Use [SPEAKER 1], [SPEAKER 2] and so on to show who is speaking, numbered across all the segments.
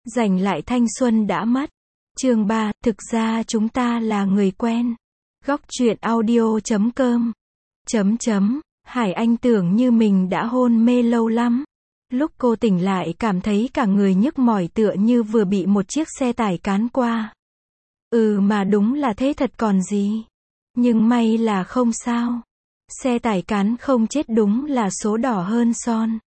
[SPEAKER 1] Giành lại thanh xuân đã mất. Chương 3, thực ra chúng ta là người quen. Góc truyện audio.com. Hải Anh tưởng như mình đã hôn mê lâu lắm. Lúc cô tỉnh lại cảm thấy cả người nhức mỏi tựa như vừa bị một chiếc xe tải cán qua. Mà đúng là thế thật còn gì. Nhưng may là không sao. Xe tải cán không chết đúng là số đỏ hơn son.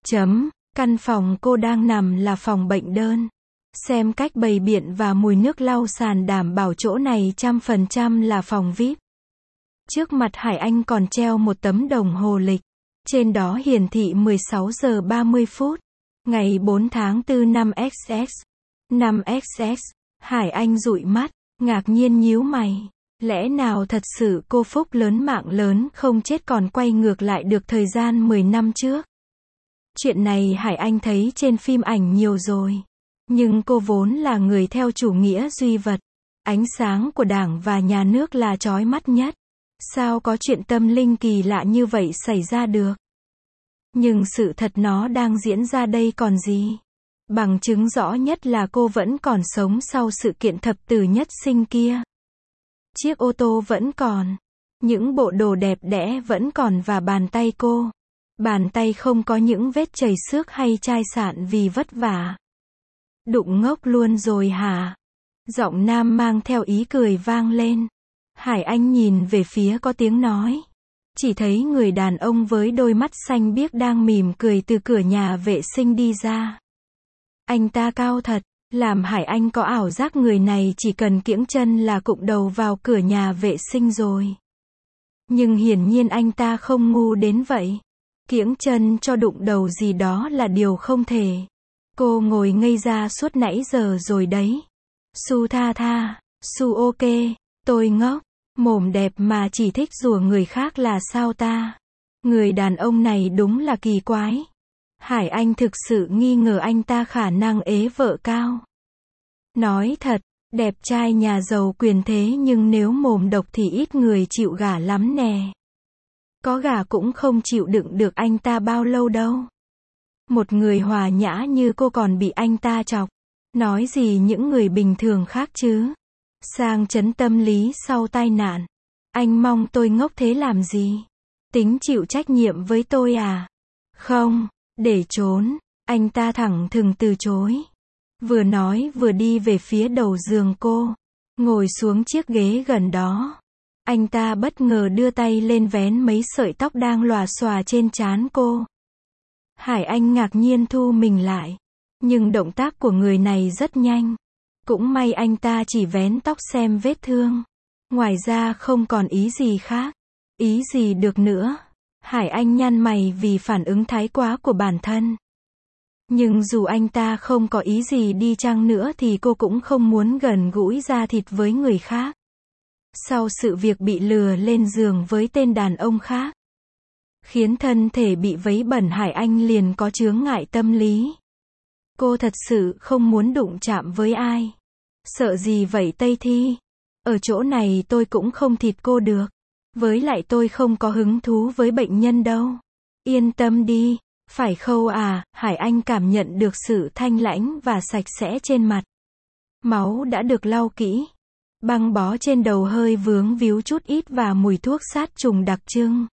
[SPEAKER 1] Căn phòng cô đang nằm là phòng bệnh đơn. Xem cách bày biện và mùi nước lau sàn đảm bảo chỗ này 100% là phòng VIP. Trước mặt Hải Anh còn treo một tấm đồng hồ lịch. Trên đó hiển thị 16 giờ 30 phút. Ngày 4 tháng 4 năm XX. 5XX. Hải Anh dụi mắt, ngạc nhiên nhíu mày. Lẽ nào thật sự cô phúc lớn mạng lớn không chết còn quay ngược lại được thời gian 10 năm trước? Chuyện này Hải Anh thấy trên phim ảnh nhiều rồi. Nhưng cô vốn là người theo chủ nghĩa duy vật. Ánh sáng của Đảng và Nhà nước là chói mắt nhất. Sao có chuyện tâm linh kỳ lạ như vậy xảy ra được? Nhưng sự thật nó đang diễn ra đây còn gì? Bằng chứng rõ nhất là cô vẫn còn sống sau sự kiện thập tử nhất sinh kia. Chiếc ô tô vẫn còn. Những bộ đồ đẹp đẽ vẫn còn và bàn tay cô. Bàn tay không có những vết chảy xước hay chai sạn vì vất vả. Đụng ngốc luôn rồi hả? Giọng nam mang theo ý cười vang lên. Hải Anh nhìn về phía có tiếng nói. Chỉ thấy người đàn ông với đôi mắt xanh biếc đang mỉm cười từ cửa nhà vệ sinh đi ra. Anh ta cao thật, làm Hải Anh có ảo giác người này chỉ cần kiễng chân là cụng đầu vào cửa nhà vệ sinh rồi. Nhưng hiển nhiên anh ta không ngu đến vậy. Kiễng chân cho đụng đầu gì đó là điều không thể. Cô ngồi ngây ra suốt nãy giờ rồi đấy. Su tha tha, Su ok, tôi ngốc, mồm đẹp mà chỉ thích rủa người khác là sao ta? Người đàn ông này đúng là kỳ quái. Hải Anh thực sự nghi ngờ anh ta khả năng ế vợ cao. Nói thật, đẹp trai nhà giàu quyền thế nhưng nếu mồm độc thì ít người chịu gả lắm nè. Có gả cũng không chịu đựng được anh ta bao lâu đâu. Một người hòa nhã như cô còn bị anh ta chọc. Nói gì những người bình thường khác chứ. Sang chấn tâm lý sau tai nạn. Anh mong tôi ngốc thế làm gì? Tính chịu trách nhiệm với tôi à? Không, để trốn. Anh ta thẳng thừng từ chối. Vừa nói vừa đi về phía đầu giường cô. Ngồi xuống chiếc ghế gần đó. Anh ta bất ngờ đưa tay lên vén mấy sợi tóc đang lòa xòa trên trán cô. Hải Anh ngạc nhiên thu mình lại. Nhưng động tác của người này rất nhanh. Cũng may anh ta chỉ vén tóc xem vết thương. Ngoài ra không còn ý gì khác. Ý gì được nữa. Hải Anh nhăn mày vì phản ứng thái quá của bản thân. Nhưng dù anh ta không có ý gì đi chăng nữa thì cô cũng không muốn gần gũi da thịt với người khác. Sau sự việc bị lừa lên giường với tên đàn ông khác. Khiến thân thể bị vấy bẩn Hải Anh liền có chướng ngại tâm lý. Cô thật sự không muốn đụng chạm với ai. Sợ gì vậy Tây Thi? Ở chỗ này tôi cũng không thịt cô được. Với lại tôi không có hứng thú với bệnh nhân đâu. Yên tâm đi. Phải Khâu à? Hải Anh cảm nhận được sự thanh lãnh và sạch sẽ trên mặt. Máu đã được lau kỹ. Băng bó trên đầu hơi vướng víu chút ít và mùi thuốc sát trùng đặc trưng.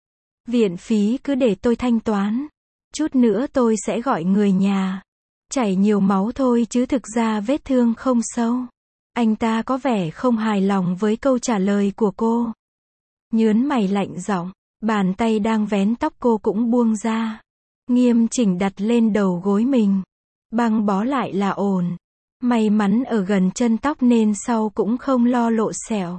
[SPEAKER 1] Viện phí cứ để tôi thanh toán. Chút nữa tôi sẽ gọi người nhà. Chảy nhiều máu thôi chứ thực ra vết thương không sâu. Anh ta có vẻ không hài lòng với câu trả lời của cô. Nhớn mày lạnh giọng. Bàn tay đang vén tóc cô cũng buông ra. Nghiêm chỉnh đặt lên đầu gối mình. Băng bó lại là ổn. May mắn ở gần chân tóc nên sau cũng không lo lộ sẹo.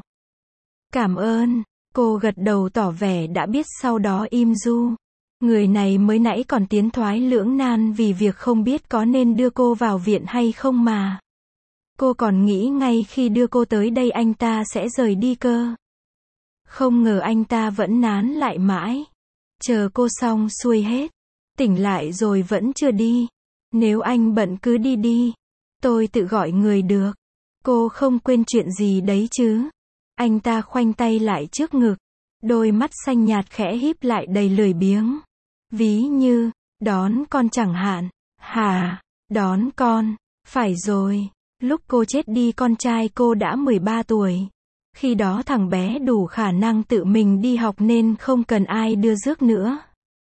[SPEAKER 1] Cảm ơn. Cô gật đầu tỏ vẻ đã biết sau đó im ru. Người này mới nãy còn tiến thoái lưỡng nan vì việc không biết có nên đưa cô vào viện hay không mà. Cô còn nghĩ ngay khi đưa cô tới đây anh ta sẽ rời đi cơ. Không ngờ anh ta vẫn nán lại mãi. Chờ cô xong xuôi hết. Tỉnh lại rồi vẫn chưa đi. Nếu anh bận cứ đi đi. Tôi tự gọi người được. Cô không quên chuyện gì đấy chứ. Anh ta khoanh tay lại trước ngực. Đôi mắt xanh nhạt khẽ híp lại đầy lười biếng. Ví như, đón con chẳng hạn. Hả, đón con. Phải rồi, lúc cô chết đi con trai cô đã 13 tuổi. Khi đó thằng bé đủ khả năng tự mình đi học nên không cần ai đưa rước nữa.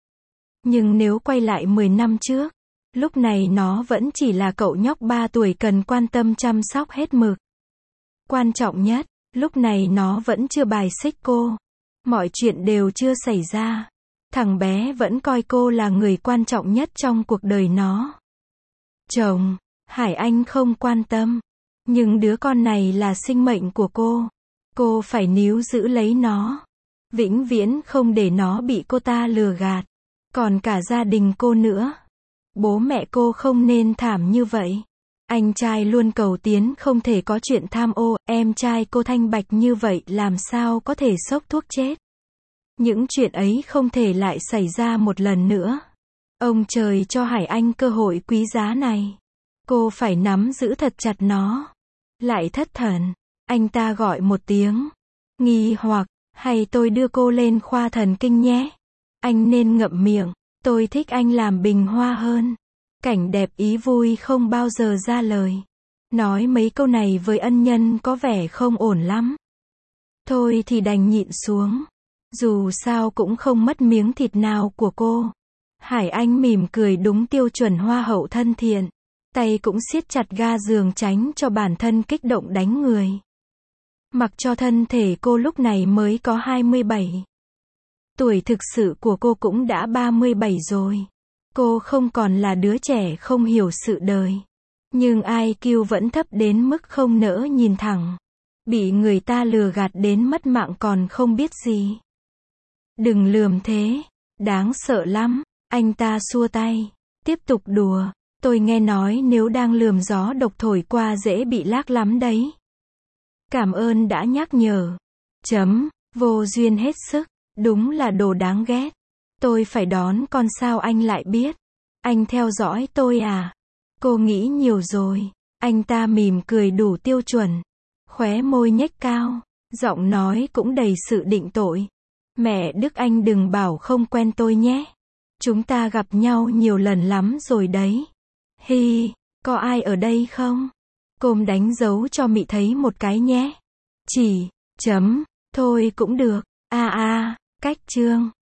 [SPEAKER 1] Nhưng nếu quay lại 10 năm trước, lúc này nó vẫn chỉ là cậu nhóc 3 tuổi cần quan tâm chăm sóc hết mực. Quan trọng nhất, lúc này nó vẫn chưa bài xích cô. Mọi chuyện đều chưa xảy ra. Thằng bé vẫn coi cô là người quan trọng nhất trong cuộc đời nó. Chồng, Hải Anh không quan tâm. Nhưng đứa con này là sinh mệnh của cô. Cô phải níu giữ lấy nó. Vĩnh viễn không để nó bị cô ta lừa gạt. Còn cả gia đình cô nữa. Bố mẹ cô không nên thảm như vậy. Anh trai luôn cầu tiến không thể có chuyện tham ô, em trai cô thanh bạch như vậy làm sao có thể xốc thuốc chết. Những chuyện ấy không thể lại xảy ra một lần nữa. Ông trời cho Hải Anh cơ hội quý giá này. Cô phải nắm giữ thật chặt nó. Lại thất thần. Anh ta gọi một tiếng. Nghi hoặc, hay tôi đưa cô lên khoa thần kinh nhé. Anh nên ngậm miệng. Tôi thích anh làm bình hoa hơn. Cảnh đẹp ý vui không bao giờ ra lời. Nói mấy câu này với ân nhân có vẻ không ổn lắm. Thôi thì đành nhịn xuống. Dù sao cũng không mất miếng thịt nào của cô. Hải Anh mỉm cười đúng tiêu chuẩn hoa hậu thân thiện. Tay cũng siết chặt ga giường tránh cho bản thân kích động đánh người. Mặc cho thân thể cô lúc này mới có 27. Tuổi thực sự của cô cũng đã 37 rồi. Cô không còn là đứa trẻ không hiểu sự đời. Nhưng IQ vẫn thấp đến mức không nỡ nhìn thẳng. Bị người ta lừa gạt đến mất mạng còn không biết gì. Đừng lườm thế. Đáng sợ lắm. Anh ta xua tay. Tiếp tục đùa. Tôi nghe nói nếu đang lườm gió độc thổi qua dễ bị lác lắm đấy. Cảm ơn đã nhắc nhở. Vô duyên hết sức. Đúng là đồ đáng ghét. Tôi phải đón con sao anh lại biết. Anh theo dõi tôi à? Cô nghĩ nhiều rồi. Anh ta mỉm cười đủ tiêu chuẩn. Khóe môi nhếch cao. Giọng nói cũng đầy sự định tội. Mẹ Đức anh đừng bảo không quen tôi nhé. Chúng ta gặp nhau nhiều lần lắm rồi đấy. Hi, có ai ở đây không? Côm đánh dấu cho Mị thấy một cái nhé. Chỉ, thôi cũng được. Cách chương.